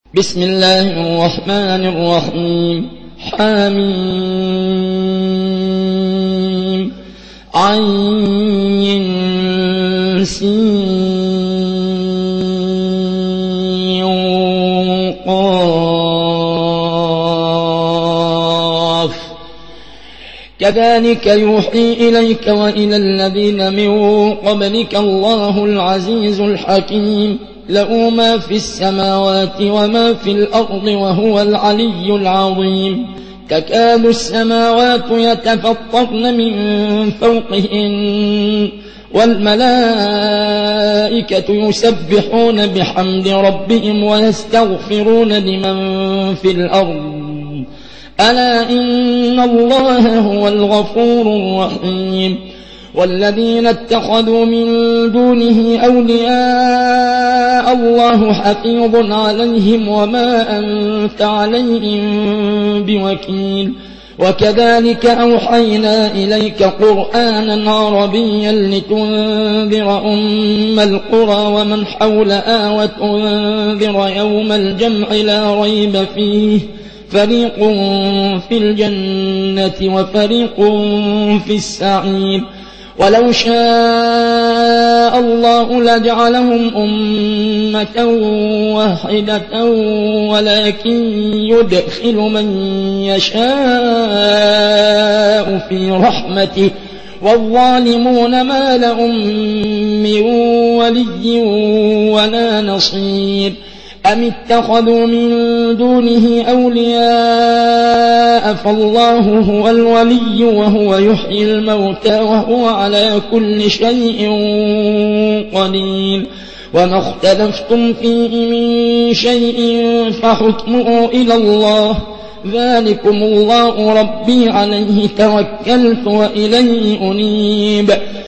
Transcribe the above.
بسم الله الرحمن الرحيم حميم عين سين قاف كذلك يوحي إليك وإلى الذين من قبلك الله العزيز الحكيم له ما في السماوات وما في الأرض وهو العلي العظيم تكاد السماوات يتفطرن من فوقهن والملائكة يسبحون بحمد ربهم ويستغفرون لمن في الأرض ألا إن الله هو الغفور الرحيم والذين اتخذوا من دونه أولياء الله حفيظ عليهم وما أنت عليهم بوكيل وكذلك أوحينا إليك قرآنا عربيا لتنذر أم القرى ومن حولها وتنذر يوم الجمع لا ريب فيه فريق في الجنة وفريق في السعير ولو شاء الله لجعلهم أمة واحدة ولكن يدخل من يشاء في رحمته والظالمون ما لهم من ولي ولا نصير أم اتخذوا من دونه أولياء فالله هو الولي وهو يحيي الموتى وهو على كل شيء قدير وما اختلفتم فيه من شيء فحكمه إلى الله ذلكم الله ربي عليه توكلت وإليه أنيب